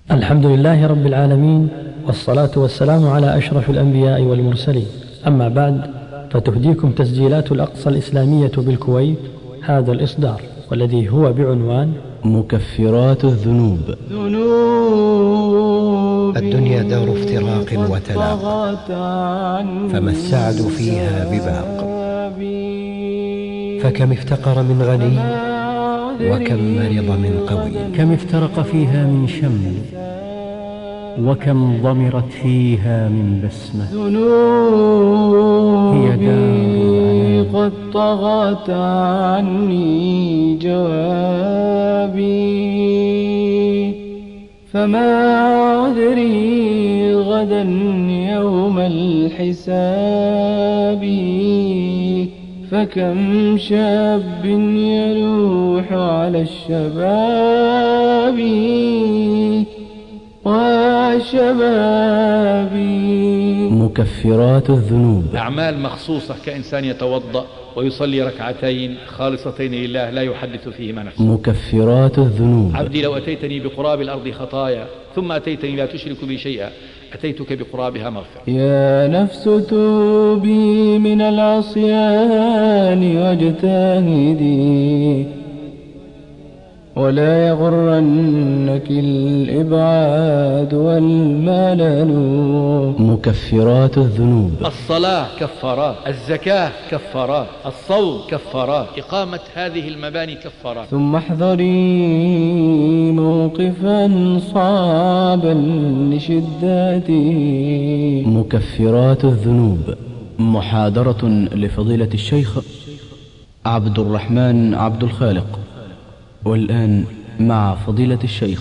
الحمد لله رب العالمين، والصلاة والسلام على أشرف الأنبياء والمرسلين. أما بعد، فتهديكم تسجيلات الأقصى الإسلامية بالكويت هذا الإصدار، والذي هو بعنوان مكفرات الذنوب. الدنيا دار افتراق وتلاق، فما السعد فيها بباق. فكم افتقر من غني، وكم مرض من قوي. كم افترق فيها من شمل، وكم ضمرت فيها من بسمة. هي دار قد طغت عني جوابي، فما عذري غدا يوم الحساب. فكم شاب يلوح على الشباب وشباب. مكفرات الذنوب. أعمال مخصوصة، كإنسان يتوضأ ويصلي ركعتين خالصتين لله لا يحدث فيهما نفسه. مكفرات الذنوب. عبدي لو أتيتني بقراب الأرض خطايا ثم أتيتني لا تشرك بي شيئا أتيتك بقرابها مغفرة. يا نفس توبي من العصيان واجتهدي، ولا يغرنك الإبعاد والملل. مكفرات الذنوب. الصلاة كفارات، الزكاة كفارات، الصوم كفارات، إقامة هذه المباني كفارات. ثم احذري موقفا صعبا لشدته. مكفرات الذنوب. محاضرة لفضيلة الشيخ عبد الرحمن عبد الخالق. والآن مع فضيلة الشيخ.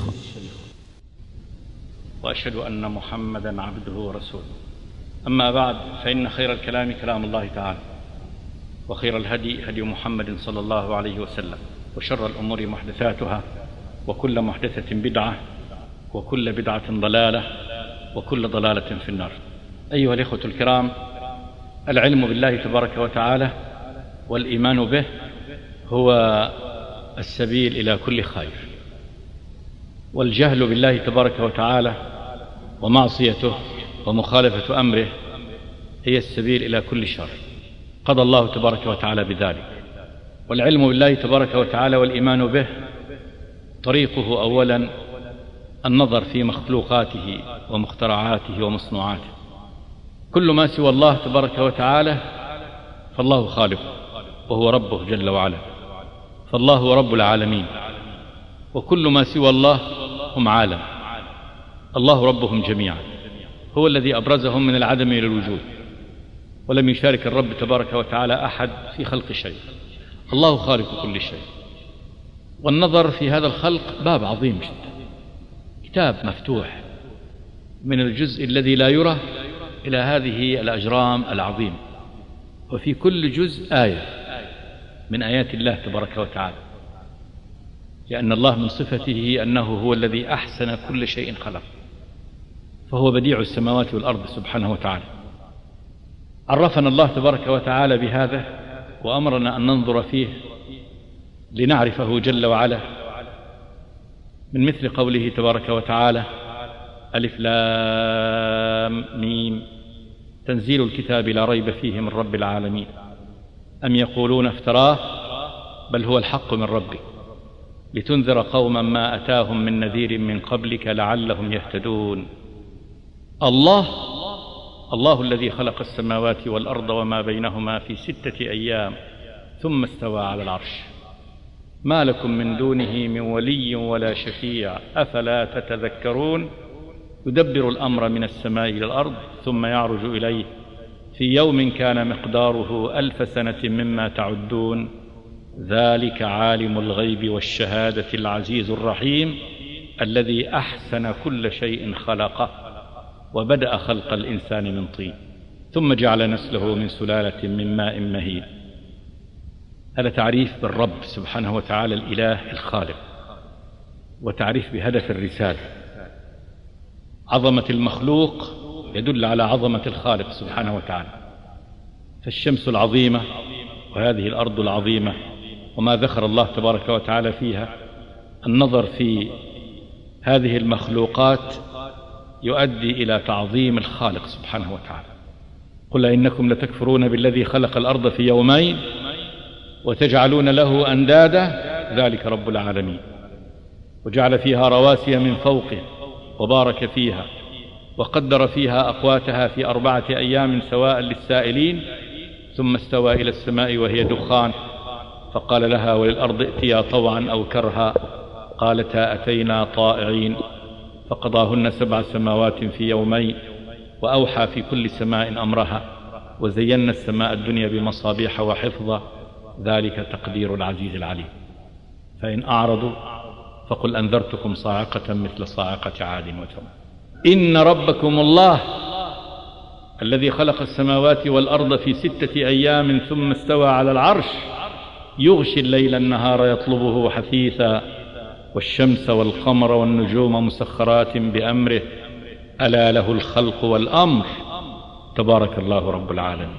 وأشهد أن محمدا عبده ورسوله. أما بعد، فإن خير الكلام كلام الله تعالى، وخير الهدي هدي محمد صلى الله عليه وسلم، وشر الأمور محدثاتها، وكل محدثة بدعة، وكل بدعة ضلالة، وكل ضلالة في النار. أيها الإخوة الكرام، العلم بالله تبارك وتعالى والإيمان به هو السبيل إلى كل خير، والجهل بالله تبارك وتعالى ومعصيته ومخالفة أمره هي السبيل إلى كل شر. قضى الله تبارك وتعالى بذلك. والعلم بالله تبارك وتعالى والإيمان به طريقه أولا النظر في مخلوقاته ومخترعاته ومصنوعاته. كل ما سوى الله تبارك وتعالى فالله خالقه وهو ربه جل وعلا، فالله هو رب العالمين، وكل ما سوى الله هم عالم، الله ربهم جميعا، هو الذي أبرزهم من العدم إلى الوجود، ولم يشارك الرب تبارك وتعالى أحد في خلق شيء. الله خالق كل شيء. والنظر في هذا الخلق باب عظيم جدا، كتاب مفتوح من الجزء الذي لا يرى إلى هذه الأجرام العظيمة، وفي كل جزء آية من آيات الله تبارك وتعالى، لأن الله من صفته أنه هو الذي أحسن كل شيء خلق، فهو بديع السماوات والأرض سبحانه وتعالى. عرفنا الله تبارك وتعالى بهذا وأمرنا أن ننظر فيه لنعرفه جل وعلا، من مثل قوله تبارك وتعالى: ألف لام ميم تنزيل الكتاب لا ريب فيه من رب العالمين، أم يقولون افتراه بل هو الحق من ربك لتنذر قوما ما أتاهم من نذير من قبلك لعلهم يهتدون. الله الذي خلق السماوات والأرض وما بينهما في 6 أيام ثم استوى على العرش، ما لكم من دونه من ولي ولا شفيع أفلا تتذكرون. يدبر الأمر من السماء إلى الأرض ثم يعرج إليه في يوم كان مقداره 1000 سنة مما تعدون، ذلك عالم الغيب والشهادة العزيز الرحيم الذي أحسن كل شيء خلقه وبدأ خلق الإنسان من طين ثم جعل نسله من سلالة من ماء مهين. هذا تعريف بالرب سبحانه وتعالى الإله الخالق، وتعريف بهدف الرسالة. عظمة المخلوق يدل على عظمة الخالق سبحانه وتعالى، فالشمس العظيمة وهذه الأرض العظيمة وما ذكر الله تبارك وتعالى فيها، النظر في هذه المخلوقات يؤدي إلى تعظيم الخالق سبحانه وتعالى. قل إنكم لتكفرون بالذي خلق الأرض في يومين وتجعلون له أندادا ذلك رب العالمين. وجعل فيها رواسي من فوقه وبارك فيها وقدر فيها أقواتها في 4 أيام سواء للسائلين ثم استوى إلى السماء وهي دخان فقال لها وللأرض ائتيا طوعا أو كرها قالتا أتينا طائعين فقضاهن 7 سماوات في يومين وأوحى في كل سماء أمرها وزينا السماء الدنيا بمصابيح وحفظا ذلك تقدير العزيز العليم. فإن أعرضوا فقل أنذرتكم صاعقة مثل صاعقة عاد وثمود. إن ربكم الله الذي خلق السماوات والأرض في 6 أيام ثم استوى على العرش يغشي الليل النهار يطلبه حثيثا والشمس والقمر والنجوم مسخرات بأمره ألا له الخلق والأمر تبارك الله رب العالمين.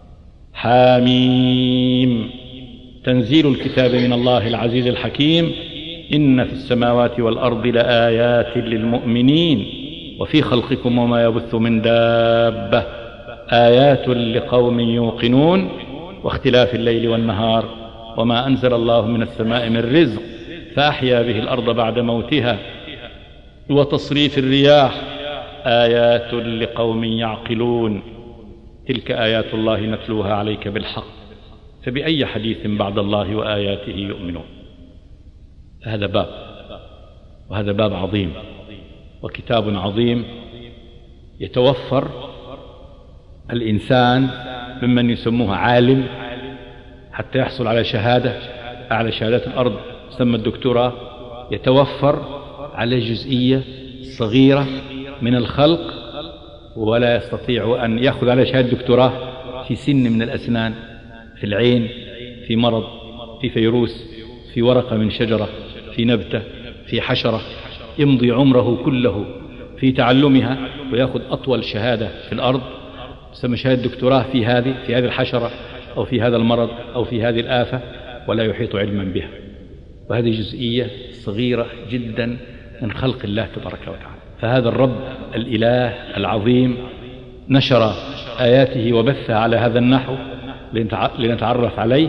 حاميم تنزيل الكتاب من الله العزيز الحكيم. إن في السماوات والأرض لآيات للمؤمنين وفي خلقكم وما يبث من دابة آيات لقوم يوقنون واختلاف الليل والنهار وما أنزل الله من السماء من رزق فأحيا به الأرض بعد موتها وتصريف الرياح آيات لقوم يعقلون. تلك آيات الله نتلوها عليك بالحق فبأي حديث بعد الله وآياته يؤمنون. هذا باب، وهذا باب عظيم وكتاب عظيم يتوفر الإنسان ممن يسموه عالم حتى يحصل على شهادة أعلى شهادات الأرض تسمى الدكتوراه، يتوفر على جزئية صغيرة من الخلق ولا يستطيع أن يأخذ على شهادة دكتوراه في سن من الأسنان، في العين، في مرض، في فيروس، في ورقة من شجرة، في نبتة، في حشرة، يمضي عمره كله في تعلمها ويأخذ أطول شهادة في الأرض تسمى شهادة دكتوراه في هذه الحشرة أو في هذا المرض أو في هذه الآفة ولا يحيط علما بها. وهذه جزئية صغيرة جدا من خلق الله تبارك وتعالى. فهذا الرب الإله العظيم نشر آياته وبثها على هذا النحو لنتعرف عليه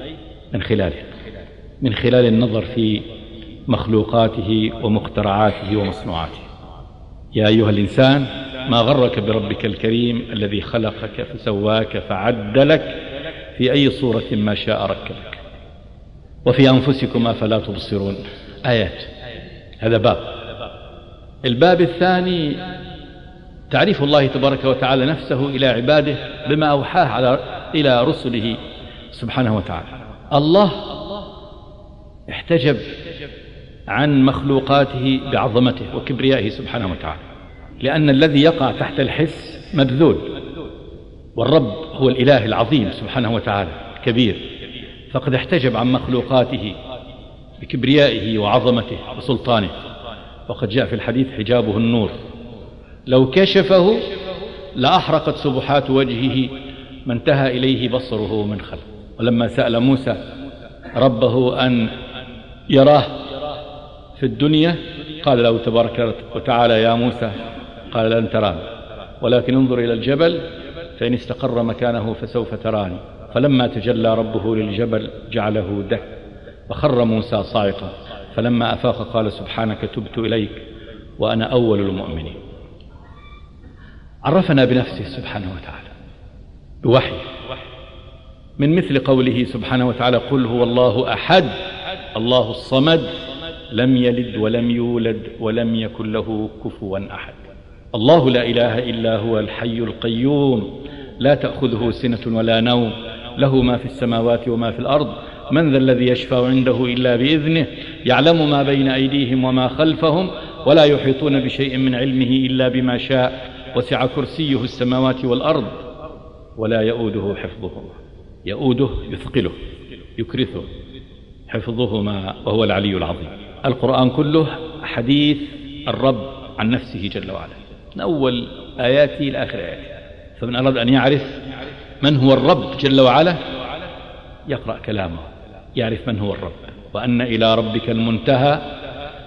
من خلال النظر في مخلوقاته ومخترعاته ومصنوعاته. يا أيها الإنسان ما غرك بربك الكريم الذي خلقك فسواك فعدلك في أي صورة ما شاء ركبك وفي أنفسكم أفلا تبصرون. آيات. هذا باب. الباب الثاني تعريف الله تبارك وتعالى نفسه إلى عباده بما أوحاه إلى رسله سبحانه وتعالى. الله احتجب عن مخلوقاته بعظمته وكبريائه سبحانه وتعالى، لأن الذي يقع تحت الحس مبذول، والرب هو الإله العظيم سبحانه وتعالى الكبير، فقد احتجب عن مخلوقاته بكبريائه وعظمته وسلطانه. وقد جاء في الحديث حجابه النور، لو كشفه لأحرقت سبحات وجهه ما انتهى إليه بصره من خلق. ولما سأل موسى ربه أن يراه في الدنيا قال له تبارك وتعالى يا موسى قال لن تراني ولكن انظر إلى الجبل فإن استقر مكانه فسوف تراني. فلما تجلى ربه للجبل جعله دك فخر موسى صاعقا فلما أفاق قال سبحانك تبت إليك وأنا أول المؤمنين. عرفنا بنفسه سبحانه وتعالى بوحي من مثل قوله سبحانه وتعالى قل هو الله أحد الله الصمد لم يلد ولم يولد ولم يكن له كفوا أحد. الله لا إله إلا هو الحي القيوم لا تأخذه سنة ولا نوم له ما في السماوات وما في الأرض من ذا الذي يشفع عنده إلا بإذنه يعلم ما بين أيديهم وما خلفهم ولا يحيطون بشيء من علمه إلا بما شاء وسع كرسيه السماوات والأرض ولا يؤوده حفظهما. يؤوده يثقله يكرثه حفظهما وهو العلي العظيم. القرآن كله حديث الرب عن نفسه جل وعلا من أول آياته إلى آخر آياته. فمن أراد أن يعرف من هو الرب جل وعلا يقرأ كلامه يعرف من هو الرب. وأن إلى ربك المنتهى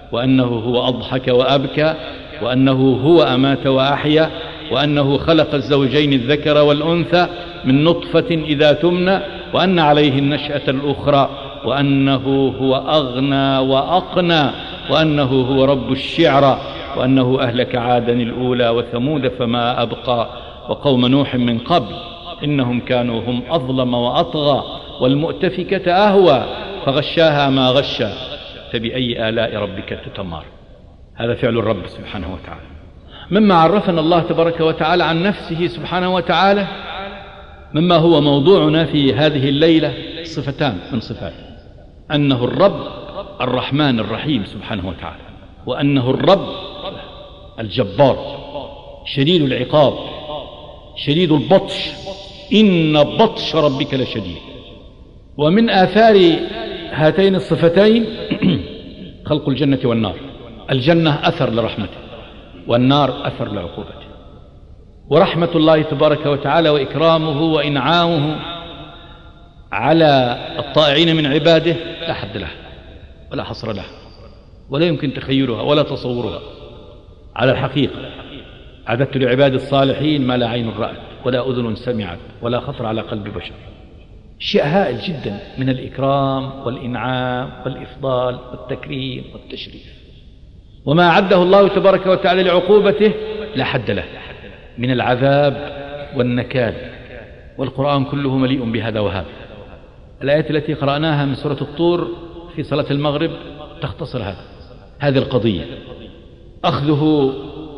وأنه هو أضحك وأبكى، وأنه هو أمات وأحيا، وأنه خلق الزوجين الذكر والأنثى من نطفة إذا تمنى، وأن عليه النشأة الأخرى، وأنه هو أغنى وأقنى، وأنه هو رب الشعرى، وأنه أهلك عادا الأولى وثمود فما أبقى، وقوم نوح من قبل إنهم كانوا هم أظلم وأطغى، والمؤتفكة أهوى فغشاها ما غشى، فبأي آلاء ربك تتمار. هذا فعل الرب سبحانه وتعالى. مما عرفنا الله تبارك وتعالى عن نفسه سبحانه وتعالى، مما هو موضوعنا في هذه الليلة، صفتان من صفاته: أنه الرب الرحمن الرحيم سبحانه وتعالى، وأنه الرب الجبار شديد العقاب شديد البطش، إن بطش ربك لشديد. ومن آثار هاتين الصفتين خلق الجنة والنار. الجنة أثر لرحمته، والنار أثر لعقوبته. ورحمة الله تبارك وتعالى وإكرامه وإنعامه على الطائعين من عباده لا حد له ولا حصر له، ولا يمكن تخيلها ولا تصورها. على الحقيقة أعددت لعباد الصالحين ما لا عين رأت ولا أذن سمعت ولا خطر على قلب بشر. شيء هائل جدا من الإكرام والإنعام والإفضال والتكريم والتشريف. وما أعده الله تبارك وتعالى لعقوبته لا حد له من العذاب والنكال، والقرآن كله مليء بهذا وهذا. الآيات التي قرأناها من سورة الطور في صلاة المغرب تختصر هذه القضية: أخذه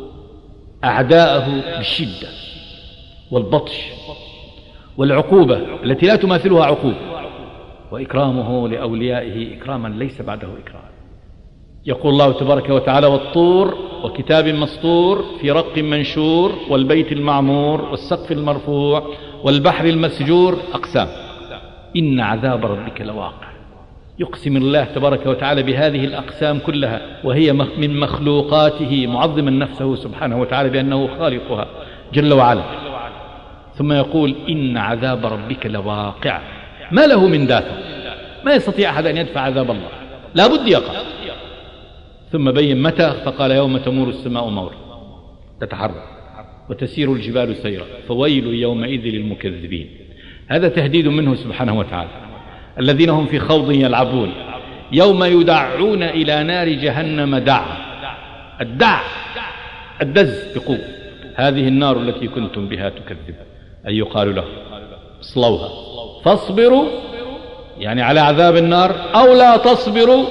أعداءه بالشدة والبطش والعقوبة التي لا تماثلها عقوبة، وإكرامه لأوليائه إكراما ليس بعده إكرام. يقول الله تبارك وتعالى: والطور وكتاب مسطور في رق منشور والبيت المعمور والسقف المرفوع والبحر المسجور. أقسام، إن عذاب ربك لواقع. يقسم الله تبارك وتعالى بهذه الأقسام كلها وهي من مخلوقاته، معظما نفسه سبحانه وتعالى بأنه خالقها جل وعلا، ثم يقول: إن عذاب ربك لواقع، ما له من دافع، ما يستطيع أحد أن يدفع عذاب الله، لا بد يقع. ثم بين متى، فقال: يوم تمور السماء مورا تتحرك وتسير الجبال سيرا فويل يومئذ للمكذبين. هذا تهديد منه سبحانه وتعالى. الذين هم في خوض يلعبون يوم يدعون إلى نار جهنم دعا. الدع الدز بقوة، هذه النار التي كنتم بها تكذبون. أي يقال له: اصلوها فاصبروا، يعني على عذاب النار، أو لا تصبروا،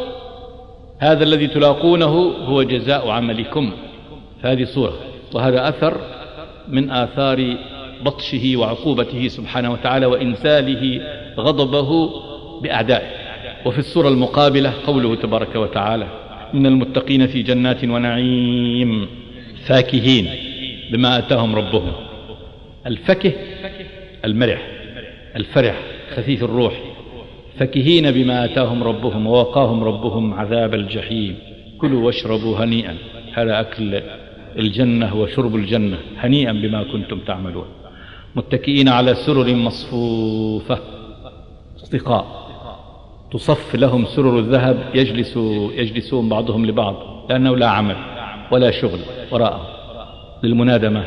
هذا الذي تلاقونه هو جزاء عملكم. فهذه صورة، وهذا أثر من آثار بطشه وعقوبته سبحانه وتعالى وإنزاله غضبه بأعدائه. وفي السورة المقابلة قوله تبارك وتعالى: إن المتقين في جنات ونعيم فاكهين بما آتاهم ربهم. الفكه المرح، الفرح، خفيف الروح. فكهين بما آتاهم ربهم ووقاهم ربهم عذاب الجحيم. كلوا واشربوا هنيئا، هذا أكل الجنة وشرب الجنة، هنيئا بما كنتم تعملون. متكئين على سرر مصفوفة، اصطقاء، تصف لهم سرر الذهب، يجلسون بعضهم لبعض، لأنه لا عمل ولا شغل وراءه، للمنادمة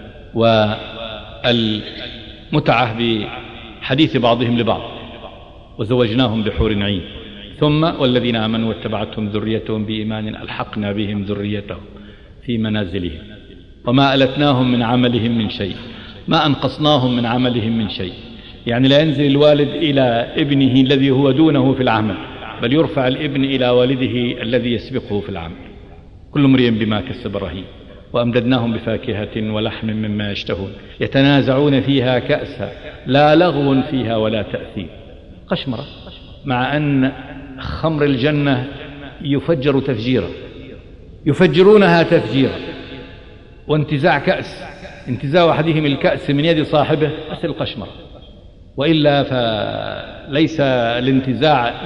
والمتعة بحديث بعضهم لبعض. وزوجناهم بحور عين. ثم والذين آمنوا واتبعتهم ذريتهم بإيمان ألحقنا بهم ذريتهم في منازلهم وما ألتناهم من عملهم من شيء، ما أنقصناهم من عملهم من شيء. يعني لا ينزل الوالد إلى ابنه الذي هو دونه في العمل، بل يرفع الابن إلى والده الذي يسبقه في العمل. كل امرئ بما كسب رهين. وأمددناهم بفاكهة ولحم مما يشتهون يتنازعون فيها كأسا لا لغو فيها ولا تأثيم. قشمرة، مع أن خمر الجنة يفجر تفجيرا، يفجرونها تفجيرا. وانتزاع كأس، انتزاع أحدهم الكأس من يد صاحبه مثل القشمرة، وإلا فليس الانتزاع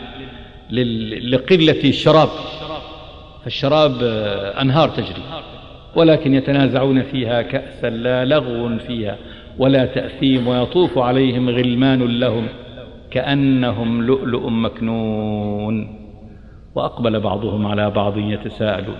لقلة الشراب، فالشراب أنهار تجري، ولكن يتنازعون فيها كأسا لا لغو فيها ولا تأثيم. ويطوف عليهم غلمان لهم كأنهم لؤلؤ مكنون. وأقبل بعضهم على بعض يتساءلون.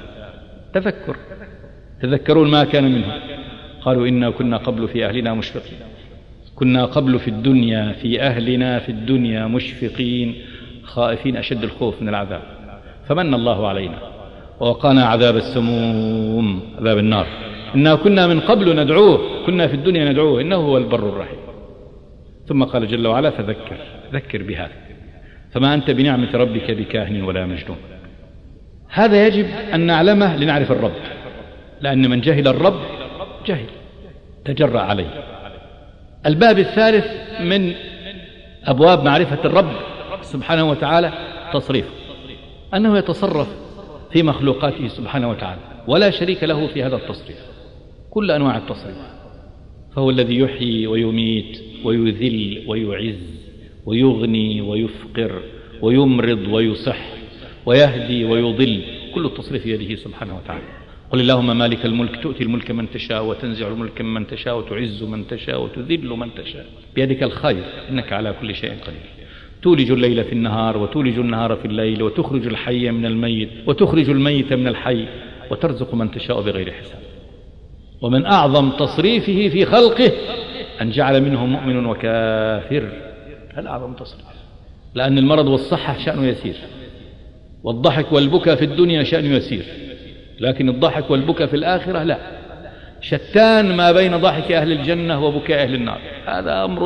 تذكرون ما كان منهم. قالوا إنا كنا قبل في أهلنا مشفقين، كنا قبل في الدنيا في أهلنا في الدنيا مشفقين خائفين أشد الخوف من العذاب، فمن الله علينا ووقانا عذاب السموم، عذاب النار. إنا كنا من قبل ندعوه، كنا في الدنيا ندعوه إنه هو البر الرحيم. ثم قال جل وعلا ذكر بهذا، فما أنت بنعمة ربك بكاهن ولا مجنون. هذا يجب أن نعلمه لنعرف الرب، لأن من جهل الرب جهل تجرأ عليه. الباب الثالث من أبواب معرفة الرب سبحانه وتعالى تصريف، أنه يتصرف في مخلوقاته سبحانه وتعالى ولا شريك له في هذا التصريف، كل أنواع التصريف. فهو الذي يحيي ويميت ويذل ويعز ويغني ويفقر ويمرض ويصح ويهدي ويضل، كل التصريف بيده سبحانه وتعالى. قل اللهم مالك الملك تؤتي الملك من تشاء وتنزع الملك من تشاء وتعز من تشاء وتذل من تشاء، بيدك الخير إنك على كل شيء قدير. تولج الليل في النهار وتولج النهار في الليل، وتخرج الحي من الميت وتخرج الميت من الحي، وترزق من تشاء بغير حساب. ومن أعظم تصريفه في خلقه أن جعل منهم مؤمن وكافر، هذا أعظم تصريف. لأن المرض والصحة شأنه يسير، والضحك والبكاء في الدنيا شأنه يسير، لكن الضحك والبكاء في الآخرة لا، شتان ما بين ضحك أهل الجنة وبكاء أهل النار. هذا أمر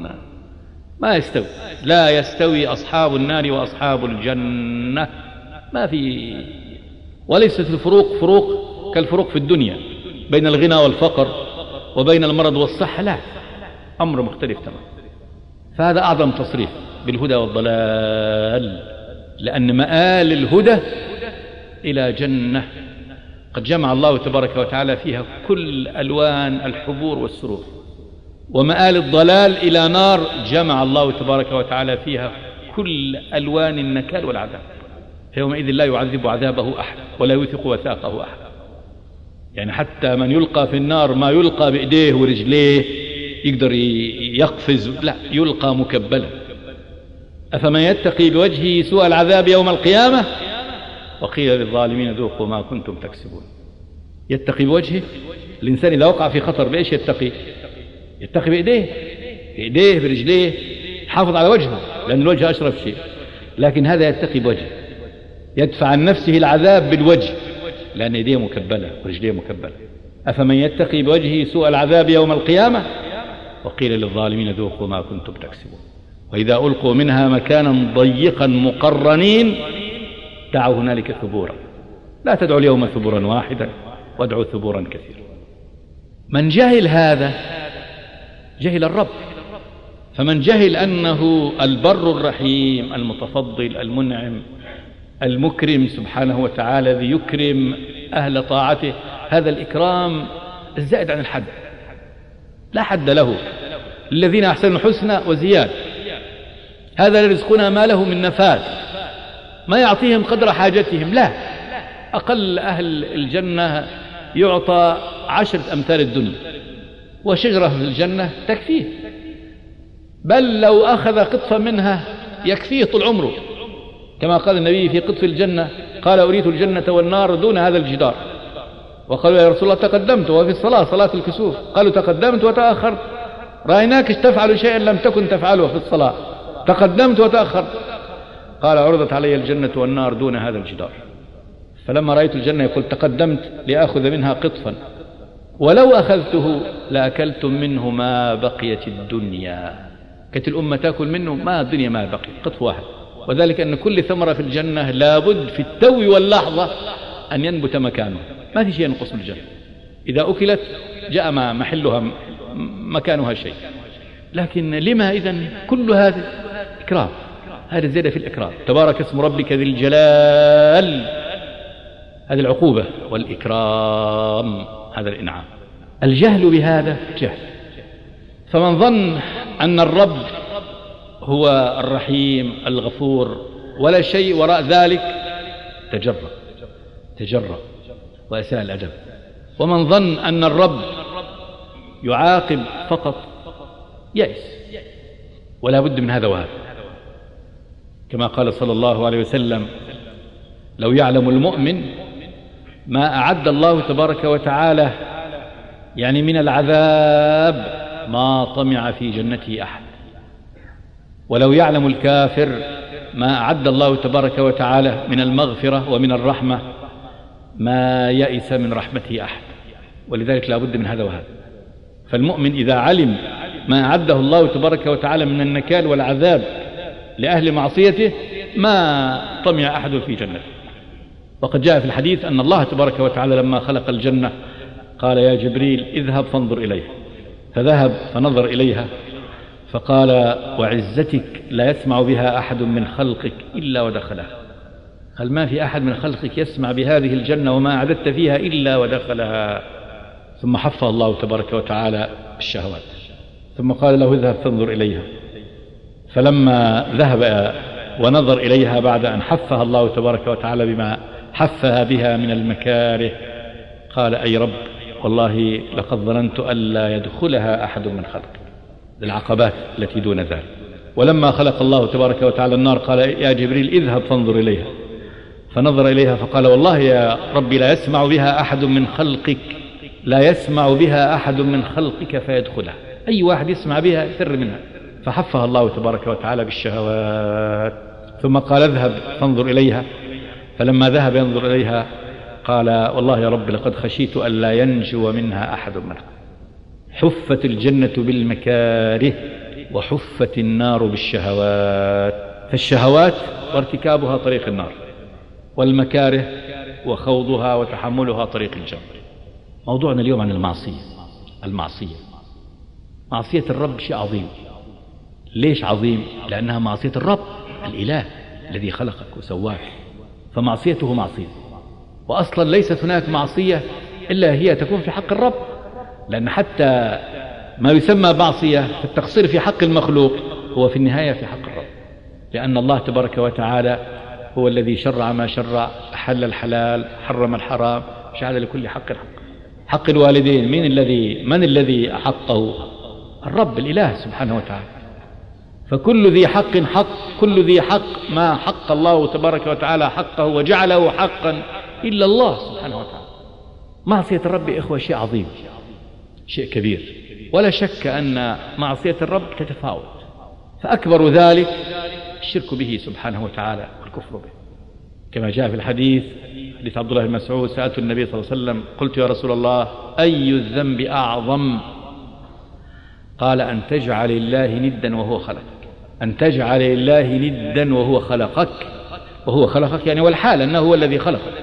ما يستوي، لا يستوي أصحاب النار وأصحاب الجنة، ما في. وليست الفروق فروق كالفروق في الدنيا بين الغنى والفقر وبين المرض والصحة، لا، أمر مختلف تماما. فهذا أعظم تصريف بالهدى والضلال، لأن مآل الهدى إلى جنة قد جمع الله تبارك وتعالى فيها كل ألوان الحبور والسرور، ومآل الضلال إلى نار جمع الله تبارك وتعالى فيها كل ألوان النكال والعذاب. فيومئذ لا يعذب عذابه أحد ولا يوثق وثاقه أحد. يعني حتى من يلقى في النار ما يلقى بإيديه ورجليه يقدر يقفز، لا، يلقى مكبلا. أفمن يتقي بوجهه سوء العذاب يوم القيامة وقيل للظالمين ذوقوا ما كنتم تكسبون. يتقي بوجهه، الإنسان إذا وقع في خطر بإيش يتقي؟ يتقي بإيديه برجليه، حافظ على وجهه لأن الوجه أشرف شيء. لكن هذا يتقي بوجهه، يدفع عن نفسه العذاب بالوجه لأن يديه مكبلة ورجليه مكبلة. أفمن يتقي بوجهه سوء العذاب يوم القيامة وقيل للظالمين ذوقوا ما كنتم تكسبون. وإذا ألقوا منها مكانا ضيقا مقرنين دعوا هنالك ثبورا، لا تدعوا اليوم ثبورا واحدا وادعوا ثبورا كثيرا. من جهل هذا جهل الرب. فمن جهل أنه البر الرحيم المتفضل المنعم المكرم سبحانه وتعالى، الذي يكرم أهل طاعته هذا الإكرام الزائد عن الحد، لا حد له، للذين أحسنوا الحسنى وزيادة. هذا رزقنا ما له من نفاذ، ما يعطيهم قدر حاجتهم، لا، أقل أهل الجنة يعطى 10 أمثال الدنيا، وشجرة في الجنة تكفيه، بل لو أخذ قطفا منها يكفيه طول عمره، كما قال النبي في قطف الجنة قال أريت الجنة والنار دون هذا الجدار. وقالوا يا رسول الله تقدمت وفي الصلاة صلاة الكسوف، قالوا تقدمت وتأخرت، رأيناك تفعل شيئا لم تكن تفعله في الصلاة، تقدمت وتأخرت. قال عرضت علي الجنة والنار دون هذا الجدار، فلما رأيت الجنة يقول تقدمت لأخذ منها قطفا، ولو أخذته لأكلتم منه ما بقيت الدنيا. كانت الأمة تأكل منه ما الدنيا ما بقي، قطف واحد. وذلك أن كل ثمرة في الجنة لابد في التو واللحظة أن ينبت مكانه، ما في شيء ينقص من الجنة. إذا أكلت جاء محلها مكانها شيء. لكن لما إذن كل هذا إكرام، هذا زيادة في الإكرام. تبارك اسم ربك ذي الجلال، هذه العقوبة، والإكرام هذا الإنعام. الجهل بهذا جهل. فمن ظن أن الرب هو الرحيم الغفور ولا شيء وراء ذلك تجرأ وأساء الأدب. ومن ظن أن الرب يعاقب فقط يأس، ولا بد من هذا وهذا، كما قال صلى الله عليه وسلم لو يعلم المؤمن ما أعد الله تبارك وتعالى يعني من العذاب ما طمع في جنته أحد، ولو يعلم الكافر ما أعد الله تبارك وتعالى من المغفرة ومن الرحمة ما يئس من رحمته أحد. ولذلك لا بد من هذا وهذا. فالمؤمن إذا علم ما أعده الله تبارك وتعالى من النكال والعذاب لأهل معصيته ما طمع أحد في جنته. وقد جاء في الحديث أن الله تبارك وتعالى لما خلق الجنة قال يا جبريل اذهب فانظر إليها، فذهب فنظر إليها فقال وعزتك لا يسمع بها أحد من خلقك إلا ودخلها. قال ما في أحد من خلقك يسمع بهذه الجنة وما أعددت فيها إلا ودخلها. ثم حفظ الله تبارك وتعالى الشهوات، ثم قال له اذهب فانظر إليها. فلما ذهب ونظر إليها بعد أن حفها الله تبارك وتعالى بما حفها بها من المكاره قال أي رب والله لقد ظننت ألا يدخلها أحد من خلقك، للعقبات التي دون ذلك. ولما خلق الله تبارك وتعالى النار قال يا جبريل اذهب فانظر إليها، فنظر إليها فقال والله يا ربي لا يسمع بها أحد من خلقك، لا يسمع بها أحد من خلقك فيدخلها، أي واحد يسمع بها يفر منها. فحفها الله تبارك وتعالى بالشهوات. ثم قال اذهب فانظر إليها، فلما ذهب ينظر إليها قال والله يا رب لقد خشيت ألا ينجو منها أحد منها. حفت الجنة بالمكاره وحفت النار بالشهوات. فالشهوات وارتكابها طريق النار، والمكاره وخوضها وتحملها طريق الجنة. موضوعنا اليوم عن المعصية. معصية الرب شيء عظيم. ليش عظيم؟ لأنها معصية الرب الإله الذي خلقك وسواك، فمعصيته معصية. وأصلا ليست هناك معصية إلا هي تكون في حق الرب، لأن حتى ما يسمى معصية في التقصير في حق المخلوق هو في النهاية في حق الرب، لأن الله تبارك وتعالى هو الذي شرع ما شرع، أحل الحلال، حرم الحرام، جعل لكل حق حق. حق الوالدين من الذي أحقه؟ الرب الإله سبحانه وتعالى. فكل ذي حق حق، كل ذي حق ما حق الله تبارك وتعالى حقه وجعله حقا إلا الله سبحانه وتعالى. معصية الرب إخوة شيء عظيم، شيء كبير، ولا شك أن معصية الرب تتفاوت، فأكبر ذلك الشرك به سبحانه وتعالى والكفر به، كما جاء في الحديث حديث عبد الله بن مسعود سألت النبي صلى الله عليه وسلم قلت يا رسول الله أي الذنب أعظم؟ قال أن تجعل الله ندا وهو خلقك، أن تجعل الله ندا وهو خلقك يعني والحال أنه هو الذي خلقك.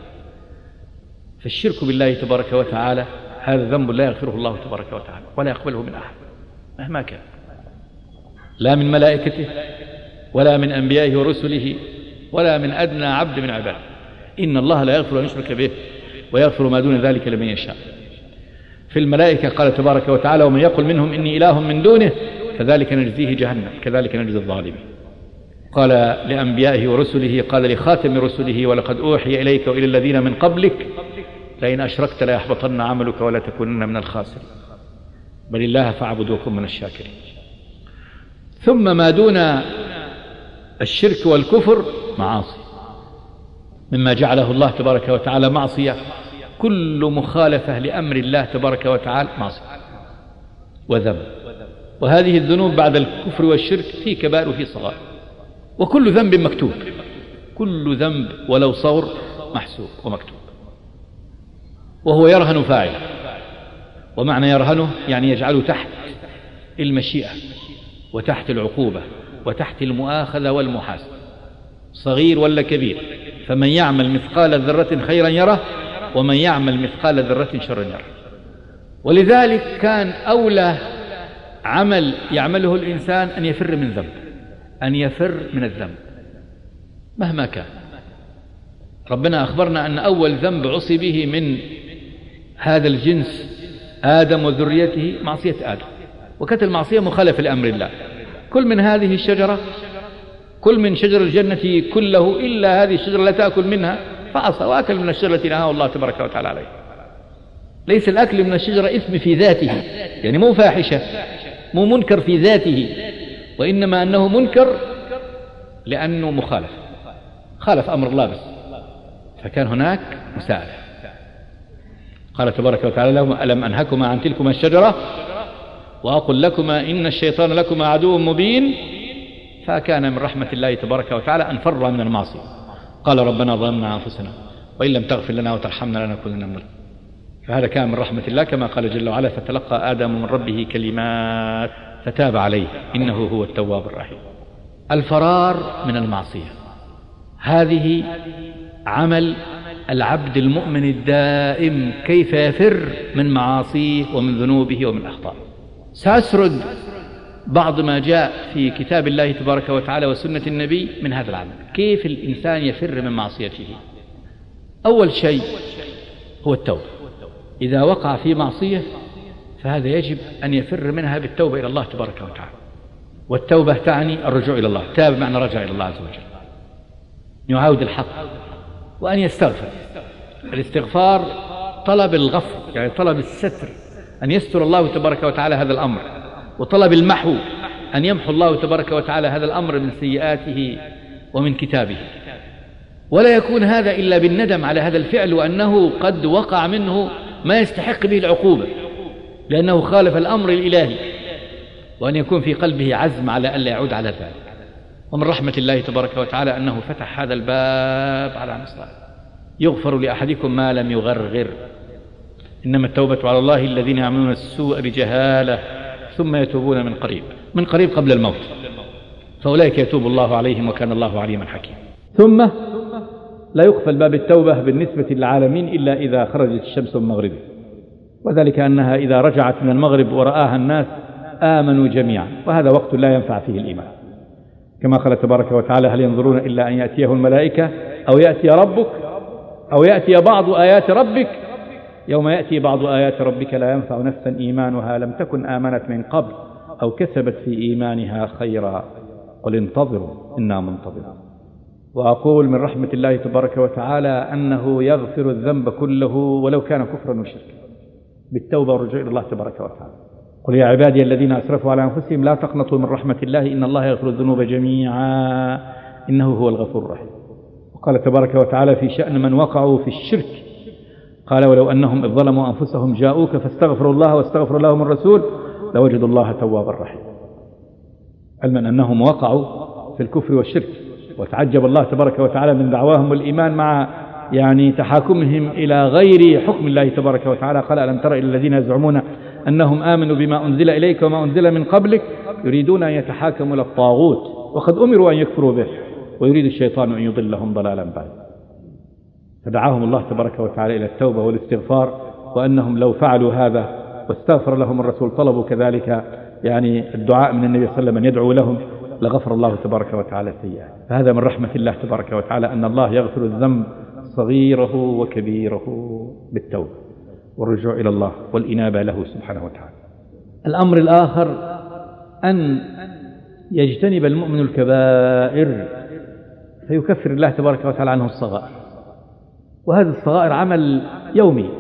فالشرك بالله تبارك وتعالى هذا ذنب لا يغفره الله تبارك وتعالى ولا يقبله من أحد مهما كان، لا من ملائكته ولا من أنبيائه ورسله ولا من أدنى عبد من عباده. إن الله لا يغفر أن يشرك به ويغفر ما دون ذلك لمن يشاء. في الملائكة قال تبارك وتعالى ومن يقل منهم إني إله من دونه فذلك نجزيه جهنم كذلك نجزي الظالمين. قال لأنبيائه ورسله قال لخاتم رسله ولقد أوحي إليك وإلى الذين من قبلك لئن أشركت ليحبطن عملك ولا تكونن من الخاسرين بل الله فاعبد وكن من الشاكرين. ثم ما دون الشرك والكفر معاصي مما جعله الله تبارك وتعالى معصية. كل مخالفة لأمر الله تبارك وتعالى معصية وذنب، وهذه الذنوب بعد الكفر والشرك في كبائر وفي صغائر، وكل ذنب مكتوب، كل ذنب ولو صغر محسوب ومكتوب، وهو يرهن فاعله. ومعنى يرهنه يعني يجعله تحت المشيئة وتحت العقوبة وتحت المؤاخذة والمحاسبة، صغير ولا كبير. فمن يعمل مثقال ذرة خيرا يره ومن يعمل مثقال ذرة شرا يره. ولذلك كان أولى عمل يعمله الإنسان أن يفر من ذنب، أن يفر من الذنب مهما كان. ربنا أخبرنا أن أول ذنب عصي به من هذا الجنس آدم وذريته معصية آدم، وكانت المعصية مخالفة لأمر الله. كل من هذه الشجرة، كل من شجر الجنة كله إلا هذه الشجرة لا تأكل منها فعصى وأكل من الشجرة التي نهاه الله تبارك وتعالى عليه. ليس الأكل من الشجرة إثم في ذاته، يعني مو فاحشة، مو منكر في ذاته، وإنما أنه منكر لأنه خالف أمر الله بس. فكان هناك مساءلة. قال تبارك وتعالى لهم: ألم أنهكما عن تلكما الشجرة وأقل لكما إن الشيطان لكما عدو مبين. فكان من رحمة الله تبارك وتعالى أن فر من المعصية. قال: ربنا ظلمنا أنفسنا وإن لم تغفر لنا وترحمنا لنكونن من الظالمين. فهذا كان من رحمة الله، كما قال جل وعلا: فتلقى آدم من ربه كلمات فتاب عليه إنه هو التواب الرحيم. الفرار من المعصية هذه عمل العبد المؤمن الدائم، كيف يفر من معاصيه ومن ذنوبه ومن أخطائه. سأسرد بعض ما جاء في كتاب الله تبارك وتعالى وسنة النبي من هذا العمل، كيف الإنسان يفر من معصيته. أول شيء هو التوبة. إذا وقع في معصية فهذا يجب أن يفر منها بالتوبة إلى الله تبارك وتعالى. والتوبة تعني الرجوع إلى الله، تاب معنى رجع إلى الله عز وجل، يعاود الحق، وأن يستغفر. الاستغفار طلب الغفر، يعني طلب الستر، أن يستر الله تبارك وتعالى هذا الأمر، وطلب المحو، أن يمحو الله تبارك وتعالى هذا الأمر من سيئاته ومن كتابه. ولا يكون هذا إلا بالندم على هذا الفعل، وأنه قد وقع منه ما يستحق به العقوبة لأنه خالف الأمر الإلهي، وأن يكون في قلبه عزم على ألا يعود على ذلك. ومن رحمة الله تبارك وتعالى أنه فتح هذا الباب على مصراعيه: يغفر لأحدكم ما لم يغرغر، إنما التوبة على الله الذين يعملون السوء بجهالة ثم يتوبون من قريب قبل الموت، فأولئك يتوب الله عليهم وكان الله عليما حكيما. ثم لا يقفل باب التوبة بالنسبة للعالمين إلا إذا خرجت الشمس من مغربه، وذلك أنها إذا رجعت من المغرب ورآها الناس آمنوا جميعا، وهذا وقت لا ينفع فيه الإيمان، كما قال تبارك وتعالى: هل ينظرون إلا أن يأتيه الملائكة أو يأتي ربك أو يأتي بعض آيات ربك يوم يأتي بعض آيات ربك لا ينفع نفسا إيمانها لم تكن آمنت من قبل أو كسبت في إيمانها خيرا قل انتظروا إنا منتظرون. وأقول من رحمة الله تبارك وتعالى أنه يغفر الذنب كله ولو كان كفرا وشركا بالتوبة والرجوع إلى الله تبارك وتعالى. قل يا عبادي الذين أسرفوا على أنفسهم لا تقنطوا من رحمة الله إن الله يغفر الذنوب جميعا إنه هو الغفور الرحيم. وقال تبارك وتعالى في شأن من وقعوا في الشرك: قال ولو أنهم إذ ظلموا أنفسهم جاءوك فاستغفروا الله واستغفر لهم الرسول لوجدوا الله توابا رحيما. علما أنهم وقعوا في الكفر والشرك، وتعجب الله تبارك وتعالى من دعواهم والإيمان مع تحاكمهم إلى غير حكم الله تبارك وتعالى. قال: ألم تر إلى الذين يزعمون أنهم آمنوا بما أنزل إليك وما أنزل من قبلك يريدون أن يتحاكموا إلى الطاغوت وقد أمروا أن يكفروا به ويريد الشيطان أن يضلهم ضلالا بعيدا. فدعاهم الله تبارك وتعالى إلى التوبة والاستغفار، وأنهم لو فعلوا هذا واستغفر لهم الرسول طلبوا كذلك الدعاء من النبي صلى الله عليه وسلم أن يدعو لهم لغفر الله تبارك وتعالى السيئات. فهذا من رحمة الله تبارك وتعالى أن الله يغفر الذنب صغيره وكبيره بالتوبة والرجوع إلى الله والإنابة له سبحانه وتعالى. الأمر الآخر أن يجتنب المؤمن الكبائر فيكفر الله تبارك وتعالى عنه الصغائر، وهذه الصغائر عمل يومي،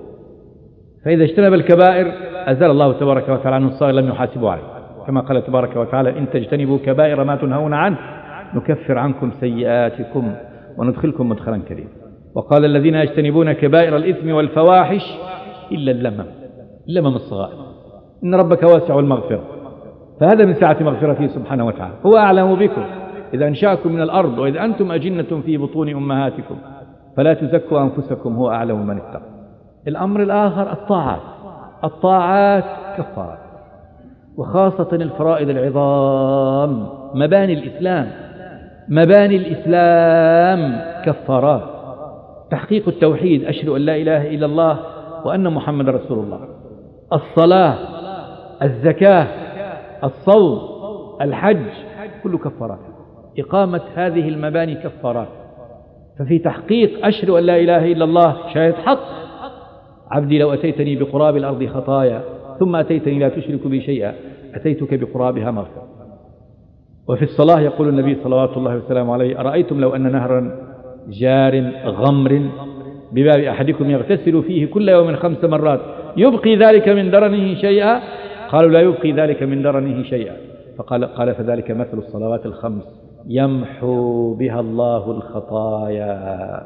فإذا اجتنب الكبائر أزال الله تبارك وتعالى عنه الصغائر لم يحاسبه عليه، كما قال تبارك وتعالى: إن تجتنبوا كبائر ما تنهون عنه نكفر عنكم سيئاتكم وندخلكم مدخلا كريما. وقال: الذين يجتنبون كبائر الإثم والفواحش إلا اللمم الصغائر إن ربك واسع المغفرة. فهذا من سعة مغفرته سبحانه وتعالى، هو أعلم بكم إذا أنشأكم من الأرض وإذ أنتم أجنة في بطون أمهاتكم فلا تزكوا أنفسكم هو أعلم من اتقى. الأمر الآخر الطاعات كفارات، وخاصة الفرائض العظام مباني الإسلام كفارات. تحقيق التوحيد: أشهد أن لا إله إلا الله وأن محمد رسول الله. الصلاة، الزكاة، الصوم، الحج، كل كفارات. إقامة هذه المباني كفارات. ففي تحقيق أشهد أن لا إله إلا الله شاهد حق: عبدي لو أتيتني بقراب الأرض خطايا ثم أتيتني لا تشرك بي شيئا أتيتك بقرابها مغفرة. وفي الصلاة يقول النبي صلوات الله وسلامه عليه: أرأيتم لو أن نهرا جار غمر بباب أحدكم يغتسل فيه كل يوم 5 مرات يبقي ذلك من درنه شيئا؟ قالوا: لا يبقي ذلك من درنه شيئا. قال: فذلك مثل الصلوات 5 يمحو بها الله الخطايا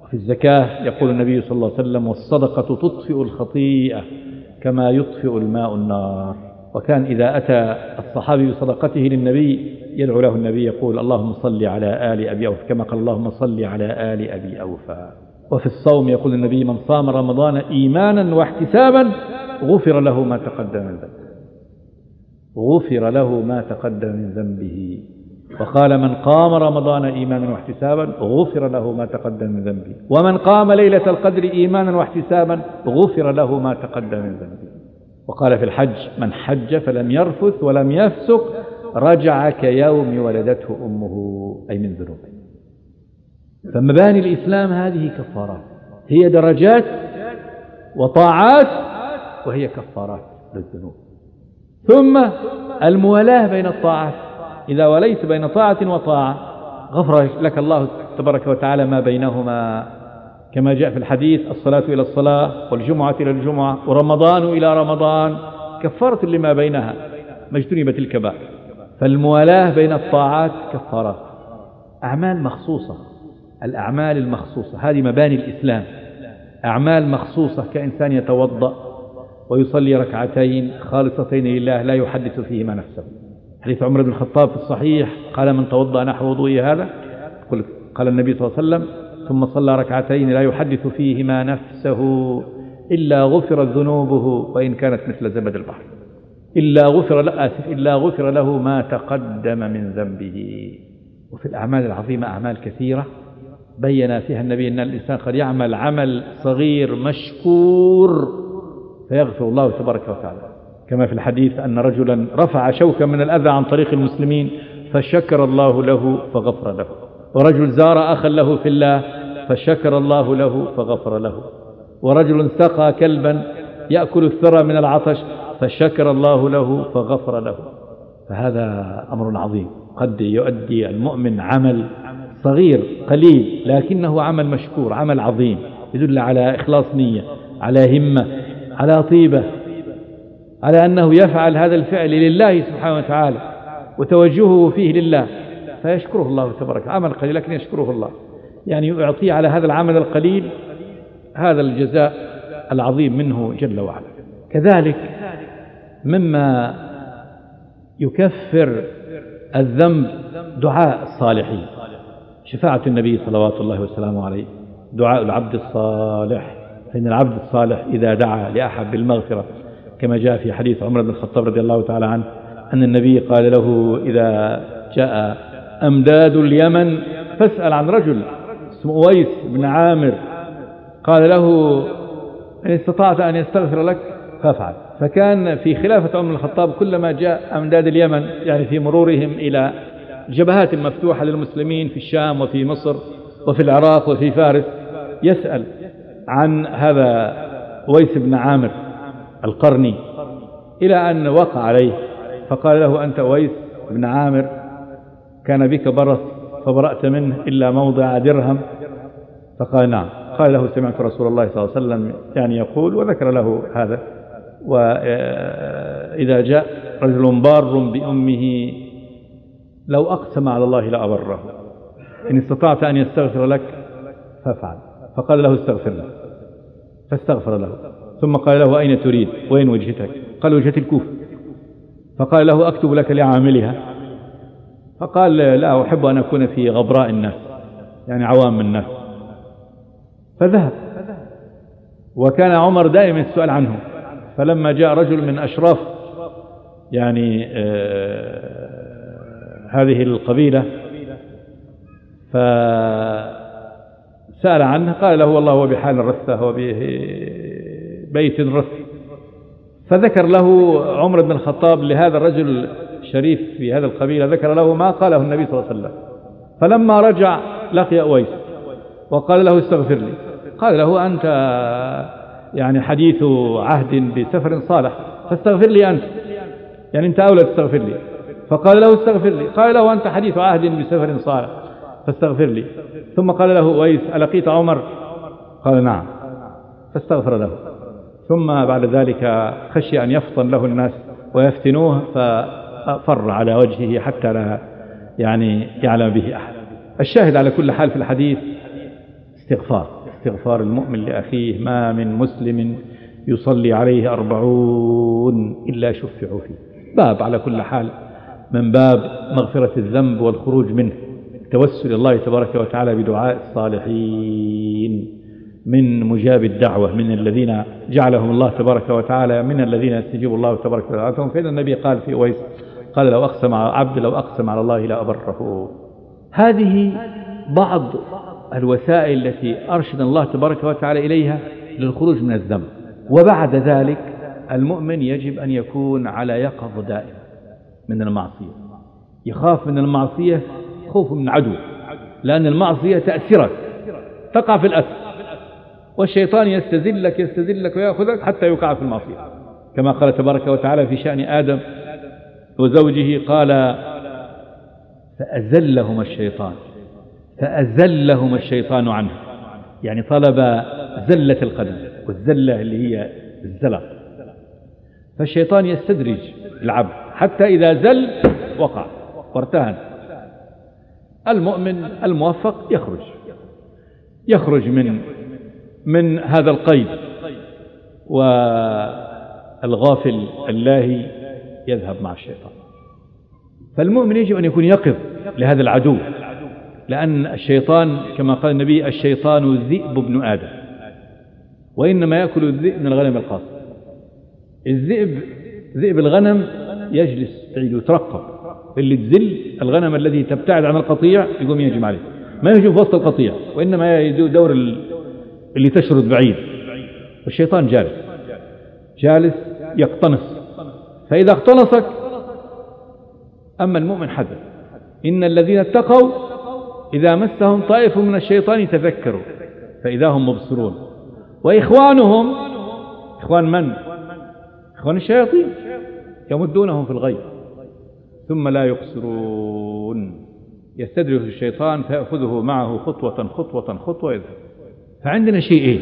وفي الزكاة يقول النبي صلى الله عليه وسلم: والصدقة تطفئ الخطيئة كما يطفئ الماء النار. وكان إذا أتى الصحابي بصدقته للنبي يدعو له النبي يقول: اللهم صل على آل أبي أوفى، كما قال: اللهم صل على آل أبي أوفى. وفي الصوم يقول النبي: من صام رمضان إيمانا واحتسابا غفر له ما تقدم من ذنبه، غفر له ما تقدم من ذنبه. وقال: من قام رمضان إيمانا واحتسابا غفر له ما تقدم من ذنبه، ومن قام ليلة القدر إيمانا واحتسابا غفر له ما تقدم من ذنبه. وقال في الحج: من حج فلم يرفث ولم يفسق رجع كيوم ولدته أمه، أي من ذنوبه. فمباني الإسلام هذه كفارات، هي درجات وطاعات، وهي كفارات للذنوب. ثم الموالاة بين الطاعات، إذا وليت بين طاعة وطاعة غفر لك الله تبارك وتعالى ما بينهما، كما جاء في الحديث: الصلاة إلى الصلاة والجمعة إلى الجمعة ورمضان إلى رمضان كفارة لما بينها ما اجتنبت الكبائر. فالموالاة بين الطاعات كفارات، أعمال مخصوصة، الأعمال المخصوصة هذه مباني الإسلام، أعمال مخصوصة، كإنسان يتوضأ ويصلي ركعتين خالصتين لله لا يحدث فيهما نفسه. حديث عمر بن الخطاب في الصحيح قال: من توضأ نحو وضوئي هذا، قال النبي صلى الله عليه وسلم: ثم صلى ركعتين لا يحدث فيهما نفسه إلا غفرت ذنوبه وإن كانت مثل زبد البحر، إلا غفر له ما تقدم من ذنبه. وفي الأعمال العظيمة أعمال كثيرة بين فيها النبي أن الإنسان قد يعمل عمل صغير مشكور فيغفر الله تبارك وتعالى، كما في الحديث أن رجلا رفع شوكا من الأذى عن طريق المسلمين فشكر الله له فغفر له، ورجل زار أخا له في الله فشكر الله له فغفر له، ورجل سقى كلبا يأكل الثرى من العطش فشكر الله له فغفر له. فهذا أمر عظيم، قد يؤدي المؤمن عمل صغير قليل لكنه عمل مشكور، عمل عظيم يدل على إخلاص نية، على همة، على طيبة، على أنه يفعل هذا الفعل لله سبحانه وتعالى وتوجهه فيه لله فيشكره الله تبارك. عمل قليل لكن يشكره الله، يعني يعطيه على هذا العمل القليل هذا الجزاء العظيم منه جل وعلا. كذلك مما يكفر الذنب دعاء الصالحين، شفاعة النبي صلوات الله وسلامه عليه، دعاء العبد الصالح، فإن العبد الصالح إذا دعا لأحد بالمغفرة كما جاء في حديث عمر بن الخطاب رضي الله تعالى عنه أن النبي قال له: إذا جاء أمداد اليمن فاسأل عن رجل اسمه أويس بن عامر، قال له: إن استطعت أن يستغفر لك فافعل. فكان في خلافة عمر بن الخطاب كلما جاء أمداد اليمن، يعني في مرورهم إلى جبهات مفتوحة للمسلمين في الشام وفي مصر وفي العراق وفي فارس، يسأل عن هذا أويس بن عامر القرني، إلى أن وقع عليه فقال له: أنت أويس بن عامر كان بك برص فبرأت منه إلا موضع درهم؟ فقال: نعم. قال له: سمعت رسول الله صلى الله عليه وسلم يعني يقول، وذكر له هذا. وإذا جاء رجل بار بأمه لو أقسم على الله لأبره، إن استطعت أن يستغفر لك فافعل. فقال له: استغفر له، فاستغفر له. ثم قال له: أين تريد؟ وين وجهتك؟ قال: وجهة الكوفة. فقال له: أكتب لك لعاملها؟ فقال: لا أحب أن أكون في غبراء الناس، يعني عوام الناس. فذهب، وكان عمر دائما السؤال عنه. فلما جاء رجل من أشراف يعني هذه القبيلة فسأل عنه، قال له: والله هو بحال رثة وببيت رث. فذكر له عمر بن الخطاب لهذا الرجل الشريف في هذه القبيلة، ذكر له ما قاله النبي صلى الله عليه وسلم. فلما رجع لقي أويس وقال له: استغفر لي. قال له: أنت يعني حديث عهد بسفر صالح فاستغفر لي أنت، يعني أنت أولى تستغفر لي. فقال له: استغفر لي. قال له: أنت حديث عهد بسفر صالح فاستغفر لي. ثم قال له أويس: ألقيت عمر؟ قال: نعم. فاستغفر له. ثم بعد ذلك خشي أن يفطن له الناس ويفتنوه ففر على وجهه حتى لا يعني يعلم به أحد. الشاهد على كل حال في الحديث استغفار المؤمن لأخيه. ما من مسلم يصلي عليه 40 إلا شفعوا فيه. باب على كل حال من باب مغفرة الذنب والخروج منه، توسل الله تبارك وتعالى بدعاء الصالحين من مجاب الدعوة، من الذين جعلهم الله تبارك وتعالى من الذين يستجيب الله تبارك وتعالى. فإن النبي قال في أويس قال لو أقسم على الله لا أبره. هذه بعض الوسائل التي أرشد الله تبارك وتعالى إليها للخروج من الذنب. وبعد ذلك المؤمن يجب أن يكون على يقظة دائما من المعصية، يخاف من المعصية خوف من عدو، لأن المعصية تأثرك، تقع في الأثر، والشيطان يستزلك ويأخذك حتى يقع في المعصية، كما قال تبارك وتعالى في شأن آدم وزوجه قال فأزلهما الشيطان عنه، يعني طلب زلة القدم، والزلة اللي هي الزلق. فالشيطان يستدرج العبد حتى إذا زل وقع وارتهن. المؤمن الموفق يخرج من هذا القيد، والغافل اللاهي يذهب مع الشيطان. فالمؤمن يجب أن يكون يقظ لهذا العدو، لأن الشيطان كما قال النبي الشيطان ذئب ابن آدم، وإنما يأكل الذئب من الغنم القاصر. ذئب الغنم يجلس بعيد ويترقب، اللي تزل الغنم الذي تبتعد عن القطيع يقوم يهجم عليه، ما يهجم في وسط القطيع، وإنما يدور اللي تشرد بعيد. والشيطان جالس يقتنص، فإذا اقتنصك أما المؤمن حذر. إن الذين اتقوا إذا مسهم طائف من الشيطان تذكروا فإذا هم مبصرون، وإخوانهم إخوان من؟ إخوان الشياطين يمدونهم في الغي ثم لا يقصرون، يستدرج الشيطان فيأخذه معه خطوة يذهب. فعندنا شيئين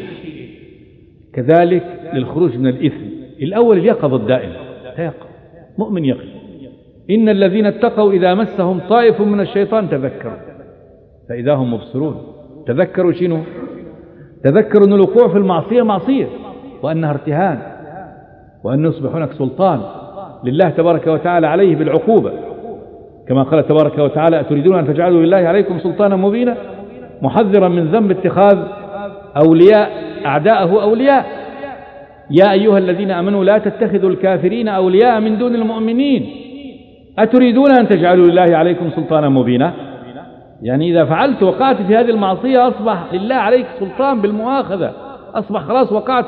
كذلك للخروج من الإثم. الأول اليقظة الدائمة، تيقظ مؤمن يقظ. إن الذين اتقوا إذا مسهم طائف من الشيطان تذكروا فإذا هم مبصرون. تذكروا شنو؟ تذكروا أن الوقوع في المعصية معصية، وأنها ارتهان، وأن يصبح هناك سلطان لله تبارك وتعالى عليه بالعقوبة، كما قال تبارك وتعالى أتريدون أن تجعلوا لله عليكم سلطانا مبينا، محذرا من ذنب اتخاذ أعداءه أولياء. يا أيها الذين آمنوا لا تتخذوا الكافرين أولياء من دون المؤمنين أتريدون أن تجعلوا لله عليكم سلطانا مبينا، يعني إذا فعلت وقعت في هذه المعصية أصبح لله عليك سلطان بالمؤاخذة، أصبح خلاص وقعت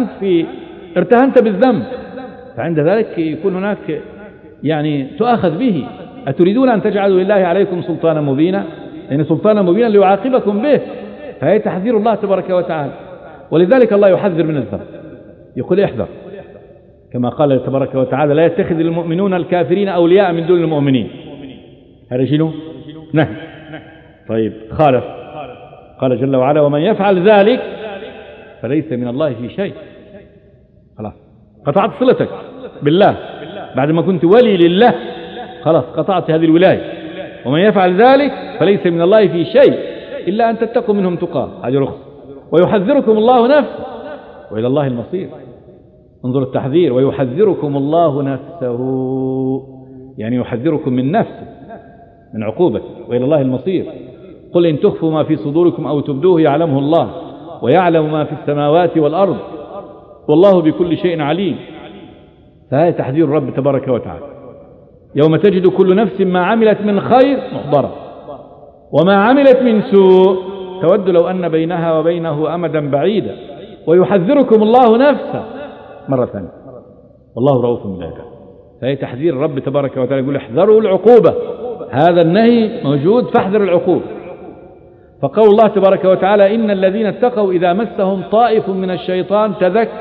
ارتهنت بالذنب، فعند ذلك يكون هناك يعني تؤاخذ به. أتريدون أن تجعلوا لله عليكم سلطانا مبينا، يعني سلطانا مبينا ليعاقبكم به، فهي تحذير الله تبارك وتعالى. ولذلك الله يحذر من الذنب، يقول احذر، كما قال تبارك وتعالى لا يتخذ المؤمنون الكافرين أولياء من دون المؤمنين. هذا شنو؟ نهي. طيب خالف، قال جل وعلا ومن يفعل ذلك فليس من الله في شيء. خلاص قطعت صلتك بالله بعد ما كنت ولي لله، خلاص قطعت هذه الولاية. ومن يفعل ذلك فليس من الله في شيء إلا أن تتقوا منهم تقاه، هذه رخص. ويحذركم الله نفسه وإلى الله المصير. انظر التحذير، ويحذركم الله نفسه، يعني يحذركم من نفسه من عقوبته، وإلى الله المصير. قل إن تخفوا ما في صدوركم أو تبدوه يعلمه الله ويعلم ما في السماوات والأرض والله بكل شيء عليم. فهذا تحذير الرب تبارك وتعالى. يوم تجد كل نفس ما عملت من خير محضرة وما عملت من سوء تود لو أن بينها وبينه أمدا بعيدا ويحذركم الله نفسه مرة ثانية والله رؤوف بالعباد. فهي تحذير الرب تبارك وتعالى، يقول احذروا العقوبة، هذا النهي موجود فاحذر العقوبة. فقول الله تبارك وتعالى إن الذين اتقوا إذا مسهم طائف من الشيطان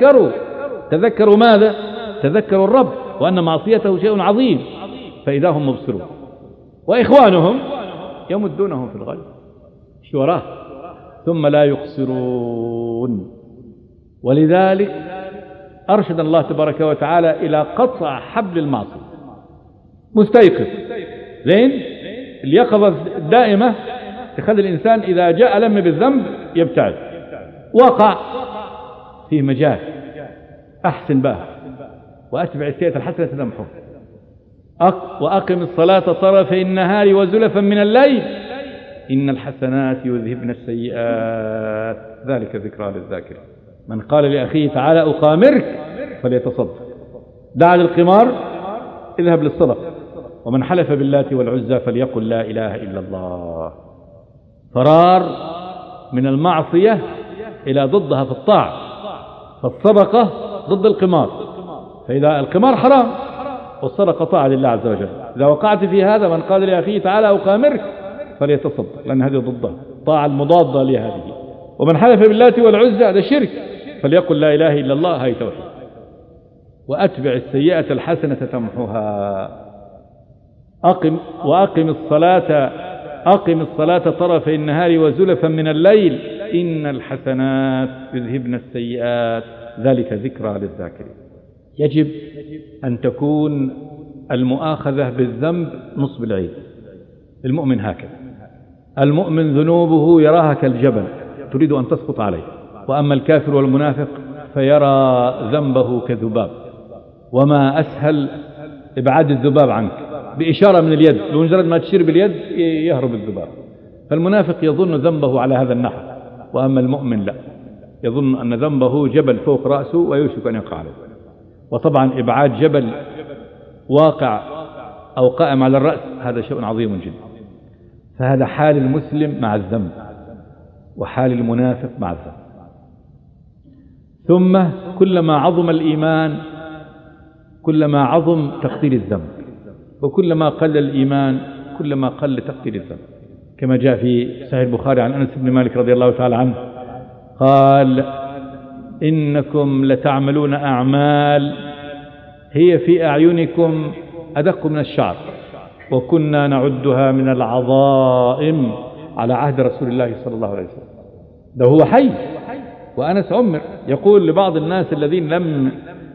تذكروا ماذا؟ تذكروا الرب وأن معصيته شيء عظيم فإذا هم مبصرون. وإخوانهم يمدونهم في الغي شوراه ثم لا يقصرون. ولذلك أرشد الله تبارك وتعالى إلى قطع حبل المعصية. مستيقظ زين اليقظة الدائمة تخلي الإنسان إذا جاء لم بالذنب يبتعد. وقع في مجال أحسن بها وأتبع السيئة الحسنة تمحوها، وأقم الصلاة طرفي النهار وزلفا من الليل إن الحسنات يذهبن السيئات ذلك ذكرى للذاكرين. من قال لأخيه تعالى أقامرك فليتصدق، دع للقمار اذهب للصدقة، ومن حلف باللات والعزى فليقل لا إله إلا الله. فرار من المعصية إلى ضدها في الطاعة، فالصدقة ضد القمار، فإذا القمار حرام والصدقة طاعة لله عز وجل. إذا وقعت في هذا من قال لأخيه تعالى أقامرك فليتصدق، لأن هذه ضدها الطاعة المضادة لهذه. ومن حلف باللات والعزى هذا شرك، فليقل لا إله إلا الله، هي توحيد. وأتبع السيئة الحسنة تمحوها. أقم الصلاة طرفي النهار وزلفا من الليل إن الحسنات يذهبن السيئات ذلك ذكرى للذاكرين. يجب أن تكون المؤاخذة بالذنب نصب العين. المؤمن هكذا، المؤمن ذنوبه يراها كالجبل تريد أن تسقط عليه، وأما الكافر والمنافق فيرى ذنبه كذباب، وما أسهل إبعاد الذباب عنك بإشارة من اليد، بمجرد ما تشير باليد يهرب الذباب. فالمنافق يظن ذنبه على هذا النحو، وأما المؤمن لا، يظن أن ذنبه جبل فوق رأسه ويوشك أن يقع عليه. وطبعا إبعاد جبل واقع أو قائم على الرأس هذا شيء عظيم جدا. فهذا حال المسلم مع الذنب، وحال المنافق مع الذنب. ثم كلما عظم الإيمان كلما عظم تقدير الذنب، وكلما قل الإيمان كلما قل تقدير الذنب، كما جاء في صحيح البخاري عن أنس بن مالك رضي الله تعالى عنه قال إنكم لتعملون أعمال هي في أعينكم أدق من الشعر وكنا نعدها من العظائم على عهد رسول الله صلى الله عليه وسلم. ده هو حي وأنس عمر. يقول لبعض الناس الذين لم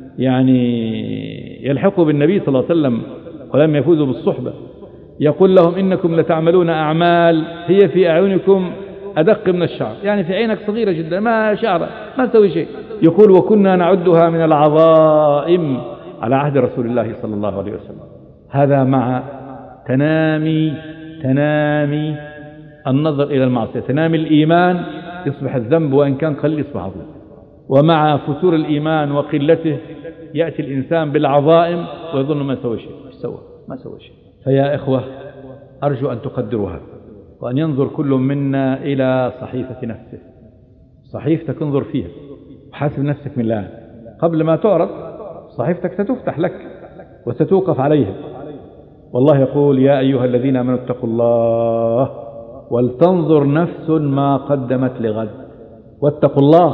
يلحقوا بالنبي صلى الله عليه وسلم ولم يفوزوا بالصحبة، يقول لهم إنكم لتعملون أعمال هي في أعينكم أدق من الشعر، يعني في عينك صغيرة جدا ما شعر ما تسوي شيء. يقول وكنا نعدها من العظائم على عهد رسول الله صلى الله عليه وسلم. هذا مع تنامي النظر إلى المعصية، تنامي الإيمان يصبح الذنب وإن كان قليل يصبح عظيم، ومع فتور الإيمان وقلته يأتي الإنسان بالعظائم ويظن ما سوى شيء، ما سوى شيء. فيا إخوة أرجو أن تقدروا هذا، وأن ينظر كل منا إلى صحيفة نفسه. صحيفتك انظر فيها وحاسب نفسك من الآن قبل ما تعرض. صحيفتك ستفتح لك وستوقف عليها. والله يقول يا أيها الذين آمنوا اتقوا الله ولتنظر نفس ما قدمت لغد واتقوا الله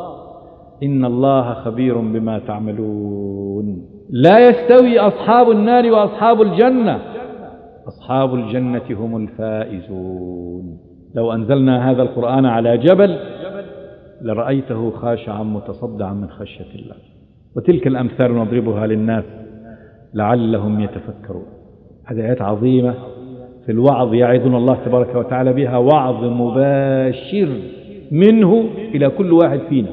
إن الله خبير بما تعملون. لا يستوي أصحاب النار وأصحاب الجنة، أصحاب الجنة هم الفائزون. لو أنزلنا هذا القرآن على جبل لرأيته خاشعا متصدعا من خشية الله. وتلك الأمثال نضربها للناس لعلهم يتفكرون. هذه آيات عظيمة في الوعظ يعظنا الله تبارك وتعالى بها وعظ مباشر منه إلى كل واحد فينا،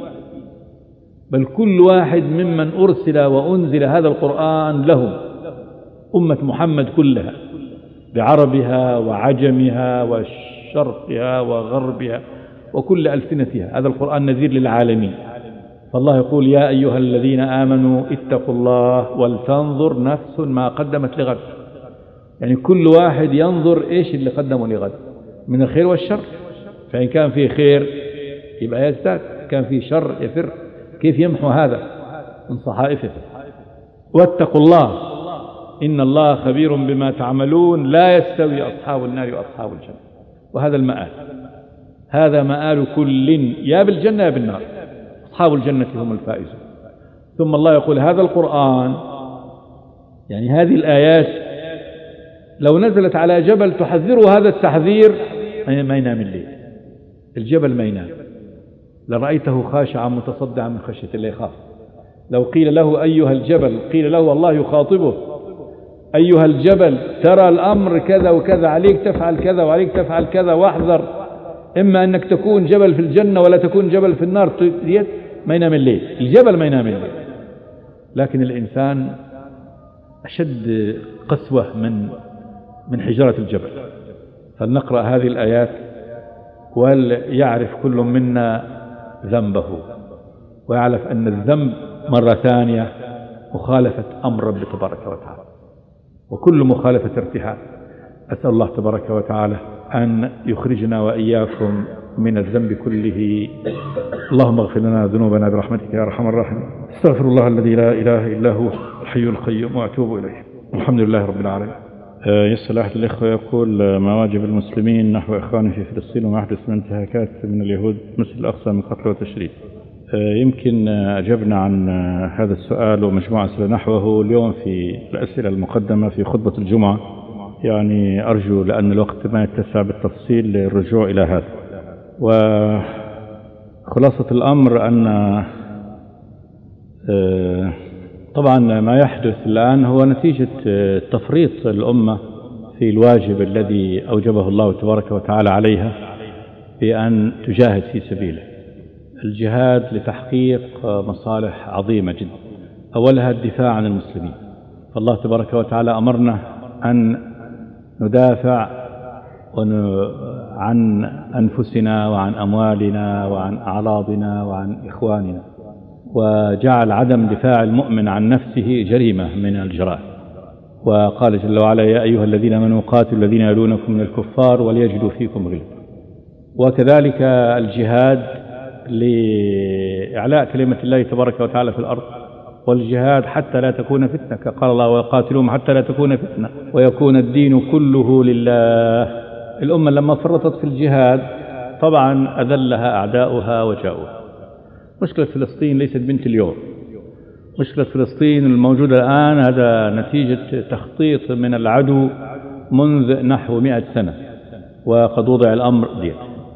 بل كل واحد ممن أرسل وأنزل هذا القرآن لهم، أمة محمد كلها بعربها وعجمها وشرقها وغربها وكل ألسنتها. هذا القرآن نذير للعالمين. فالله يقول يا أيها الذين آمنوا اتقوا الله ولتنظر نفس ما قدمت لغد، يعني كل واحد ينظر إيش اللي قدمه لغد من الخير والشر، فإن كان فيه خير يبقى يزداد، كان فيه شر يفر. كيف يمحو هذا من صحائفه؟ واتقوا الله إن الله خبير بما تعملون لا يستوي أصحاب النار وأصحاب الجنة. وهذا المآل، هذا مآل كل يا بالجنة يا بالنار. أصحاب الجنة هم الفائزون. ثم الله يقول هذا القرآن، يعني هذه الآيات لو نزلت على جبل تحذره هذا التحذير ما ينام الليل، الجبل ما ينام، لرأيته خاشعا متصدعا من خشية الله، يخاف. لو قيل له أيها الجبل، قيل له والله يخاطبه أيها الجبل ترى الأمر كذا وكذا، عليك تفعل كذا وعليك تفعل كذا واحذر، إما أنك تكون جبل في الجنة ولا تكون جبل في النار. ما ينام الليل، الجبل ما ينام الليل. لكن الإنسان أشد قسوة من حجرة الجبل. فلنقرأ هذه الآيات وليعرف كل منا ذنبه، ويعرف أن الذنب مرة ثانية مخالفة أمر رب تبارك وتعالى، وكل مخالفة ارتحال. أسأل الله تبارك وتعالى أن يخرجنا وإياكم من الذنب كله. اللهم اغفر لنا ذنوبنا برحمتك يا أرحم الراحمين. استغفر الله الذي لا إله إلا هو الحي القيوم وأتوب إليه. الحمد لله رب العالمين. يسأل أحد الإخوة يقول: ما واجب المسلمين نحو إخوانهم في فلسطين وما يحدث من انتهاكات من اليهود مثل الأقصى من قتل وتشريد؟ يمكن أجبنا عن هذا السؤال ومجموعة أسئلة نحوه اليوم في الأسئلة المقدمة في خطبة الجمعة. يعني أرجو لأن الوقت ما يتسع بالتفصيل للرجوع إلى هذا. وخلاصة الأمر أن طبعا ما يحدث الآن هو نتيجة تفريط الأمة في الواجب الذي أوجبه الله تبارك وتعالى عليها بأن تجاهد في سبيله. الجهاد لتحقيق مصالح عظيمة جدا، أولها الدفاع عن المسلمين. فالله تبارك وتعالى أمرنا أن ندافع عن أنفسنا وعن أموالنا وعن أعراضنا وعن إخواننا، وجعل عدم دفاع المؤمن عن نفسه جريمة من الجرائم. وقال جل وعلا: يا أيها الذين آمنوا قاتلوا الذين يلونكم من الكفار وليجدوا فيكم غلظة. وكذلك الجهاد لإعلاء كلمة الله تبارك وتعالى في الأرض، والجهاد حتى لا تكون فتنة، قال الله: وقاتلوهم حتى لا تكون فتنة ويكون الدين كله لله. الأمة لما فرطت في الجهاد طبعا أذلها أعداؤها وجاؤها. مشكلة فلسطين ليست بنت اليوم. مشكلة فلسطين الموجودة الآن هذا نتيجة تخطيط من العدو منذ نحو 100 سنة، وقد وضع الأمر ديت.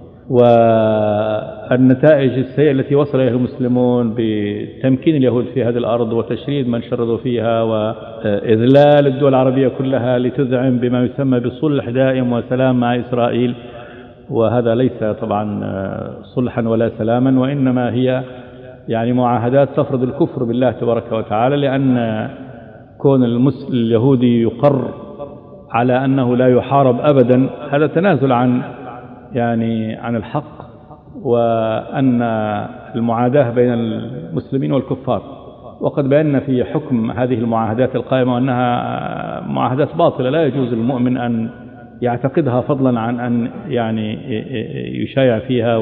والنتائج السيئة التي وصل إليها المسلمون بتمكين اليهود في هذه الأرض وتشريد من شردوا فيها وإذلال الدول العربية كلها لتذعن بما يسمى بصلح دائم وسلام مع إسرائيل. وهذا ليس طبعا صلحا ولا سلاما، وإنما هي يعني معاهدات تفرض الكفر بالله تبارك وتعالى، لأن كون اليهودي يقر على أنه لا يحارب أبدا هذا تنازل عن الحق، وأن المعاداة بين المسلمين والكفار. وقد بينا في حكم هذه المعاهدات القائمة أنها معاهدات باطلة لا يجوز للمؤمن أن يعتقدها، فضلا عن أن يشايع فيها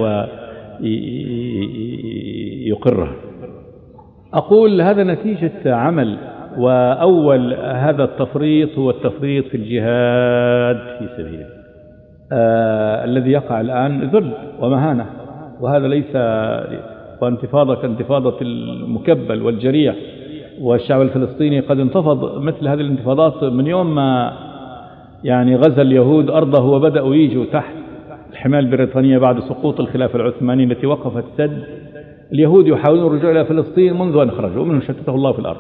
ويقرها. أقول هذا نتيجة عمل، وأول هذا التفريط هو التفريط في الجهاد في سبيل الذي يقع الآن ذل ومهانة، وهذا ليس وانتفاضة كانتفاضة المكبل والجريح. والشعب الفلسطيني قد انتفض مثل هذه الانتفاضات من يوم ما غزا اليهود أرضه وبدأوا يجوا تحت الحماية البريطانية بعد سقوط الخلافة العثمانية التي وقفت سد. اليهود يحاولون الرجوع إلى فلسطين منذ أن خرجوا، ومنهم شتته الله في الأرض.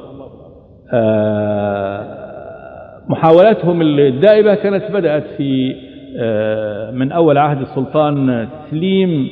محاولاتهم الدائبة كانت بدأت في من أول عهد السلطان سليم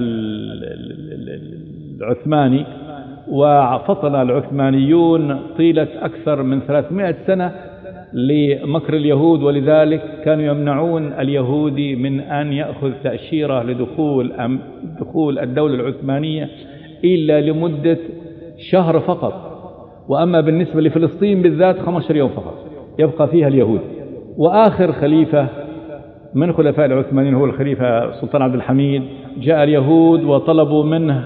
العثماني، وفطن العثمانيون طيلة أكثر من 300 سنة لمكر اليهود، ولذلك كانوا يمنعون اليهودي من أن يأخذ تأشيرة لدخول الدولة العثمانية إلا لمدة شهر فقط. وأما بالنسبة لفلسطين بالذات 15 يوم فقط يبقى فيها اليهود. وآخر خليفة من خلفاء العثمانيين هو الخليفة السلطان عبد الحميد. جاء اليهود وطلبوا منه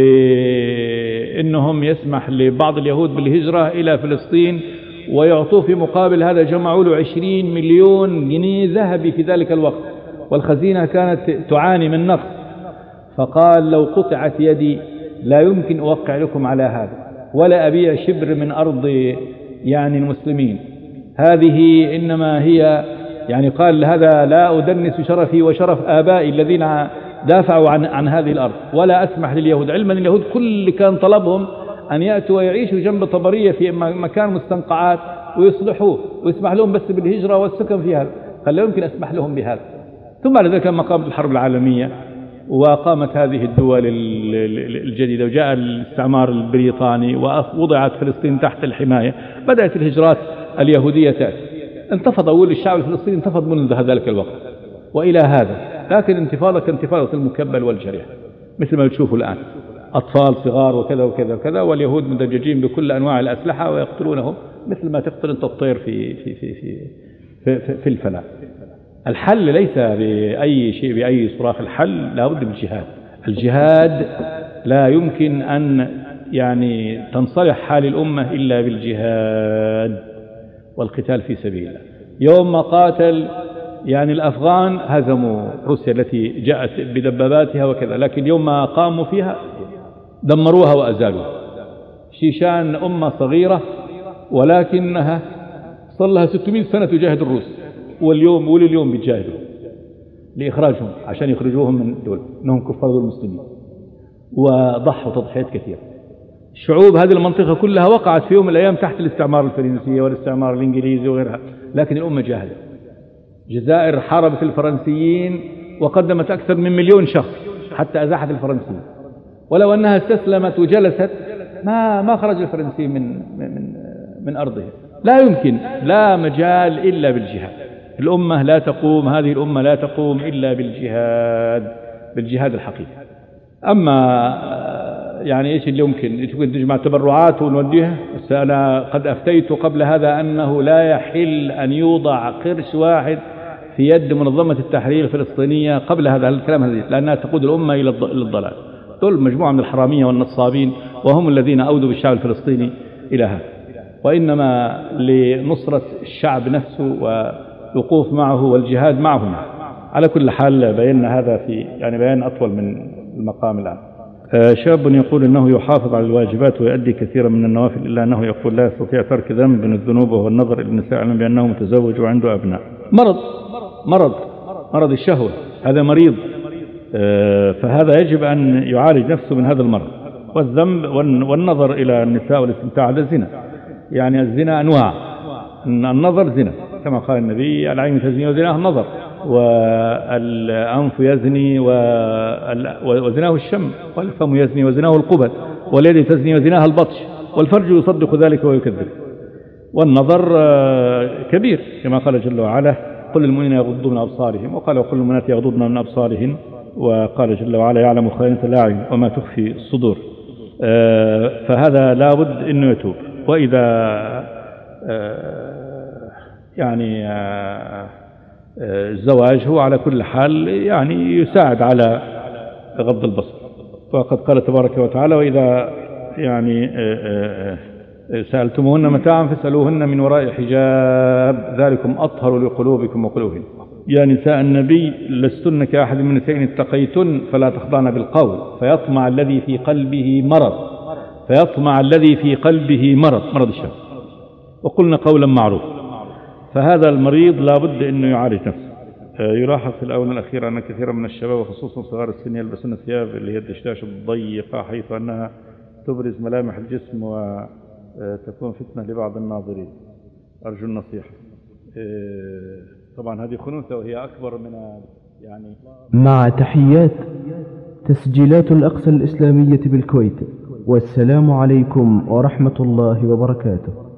بأنهم يسمح لبعض اليهود بالهجرة إلى فلسطين، ويعطوه في مقابل هذا جمعوا له 20 مليون جنيه ذهبي في ذلك الوقت، والخزينة كانت تعاني من نقص. فقال: لو قطعت يدي لا يمكن أوقع لكم على هذا، ولا أبيع شبر من أرض المسلمين. هذه إنما هي قال: هذا لا أدنس شرفي وشرف آبائي الذين دافعوا عن هذه الأرض، ولا أسمح لليهود. علما اليهود كل كان طلبهم أن يأتوا ويعيشوا جنب طبرية في مكان مستنقعات ويصلحوه ويسمح لهم بس بالهجرة والسكن فيها، قال لا يمكن أسمح لهم بهذا. ثم بعد ذلك لما قامت الحرب العالمية وقامت هذه الدول الجديدة وجاء الاستعمار البريطاني ووضعت فلسطين تحت الحماية، بدأت الهجرات اليهودية تأتي. انتفض أول الشعب الفلسطيني انتفض منذ ذلك الوقت وإلى هذا، لكن انتفاضة كانتفاضة المكبل والجريح مثل ما تشوفوا الآن، أطفال صغار وكذا وكذا وكذا، واليهود مدججين بكل أنواع الأسلحة ويقتلونهم مثل ما تقتل أنت الطير في الفلاة. الحل ليس بأي شيء بأي صراخ، الحل لا بد بالجهاد. الجهاد لا يمكن أن يعني تنصلح حال الأمة إلا بالجهاد والقتال في سبيل الله. يوم ما قاتل يعني الأفغان هزموا روسيا التي جاءت بدباباتها وكذا، لكن يوم ما قاموا فيها دمروها وأزالوها. شيشان أمة صغيرة ولكنها صار لها 600 سنة تجاهد الروس، واليوم بيجاهدوا لإخراجهم عشان يخرجوهم من دول إنهم كفار المسلمين، وضحوا تضحيات كثيرة. شعوب هذه المنطقة كلها وقعت في يوم من الأيام تحت الاستعمار الفرنسي والاستعمار الإنجليزي وغيرها، لكن الأمة جاهدت. الجزائر حاربت الفرنسيين وقدمت أكثر من 1,000,000 شخص حتى أزاحت الفرنسيين، ولو أنها استسلمت وجلست ما خرج الفرنسي من أرضه. لا يمكن، لا مجال إلا بالجهاد. الأمة لا تقوم، هذه الأمة لا تقوم إلا بالجهاد الحقيقي. أما يعني إيش اللي يمكن تجمع تبرعات ونوديها؟ أنا قد أفتيت قبل هذا أنه لا يحل أن يوضع قرش واحد في يد منظمة التحرير الفلسطينية قبل هذا الكلام هذه، لأنها تقود الأمة إلى الضلال. دول مجموعة من الحرامية والنصابين، وهم الذين أودوا بالشعب الفلسطيني إلى هذا. وإنما لنصرة الشعب نفسه والوقوف معه والجهاد معه. على كل حال بينا هذا في يعني بيان أطول من المقام الآن. شاب يقول إنه يحافظ على الواجبات ويؤدي كثيرا من النوافل، إلا أنه يقول لا يستطيع ترك ذنب من الذنوب وهو النظر إلى النساء، علما بأنه متزوج وعنده أبناء. مرض الشهوة، هذا مريض، فهذا يجب أن يعالج نفسه من هذا المرض. والذنب والنظر إلى النساء والاستمتاع هذا زنا، يعني الزنا أنواع، النظر زنا كما قال النبي: العين تزني وزناه النظر، والأنف يزني وزناه الشم، والفم يزني وزناه القبل، واليد تزني وزناها البطش، والفرج يصدق ذلك ويكذب. والنظر كبير كما قال جل وعلا: قل للمؤمنين يغضوا من أبصارهم، وقال: وقل للمؤمنات يغضضن من أبصارهن، وقال جل وعلا: يعلم خائنة الأعين وما تخفي الصدور. فهذا لا بد أنه يتوب. وإذا يعني الزواج هو على كل حال يعني يساعد على غض البصر، وقد قال تبارك وتعالى: وإذا يعني سألتموهن متاعا فاسألوهن من وراء حجاب ذلكم أطهر لقلوبكم وقلوبهن. يا نساء النبي لستن كأحد من النساء اتقيتن فلا تخضعن بالقول فيطمع الذي في قلبه مرض الشهوة، وقلنا قولا معروفا. فهذا المريض لا بد أنه يعالج نفسه. يلاحظ في الآونة الأخيرة أن كثيرا من الشباب وخصوصا صغار السن يلبسون الثياب اللي هي الدشداش الضيقة، حيث أنها تبرز ملامح الجسم وتكون فتنة لبعض الناظرين. أرجو النصيحة. طبعا هذه خنوثة وهي أكبر من يعني. مع تحيات تسجيلات الأقصى الإسلامية بالكويت، والسلام عليكم ورحمة الله وبركاته.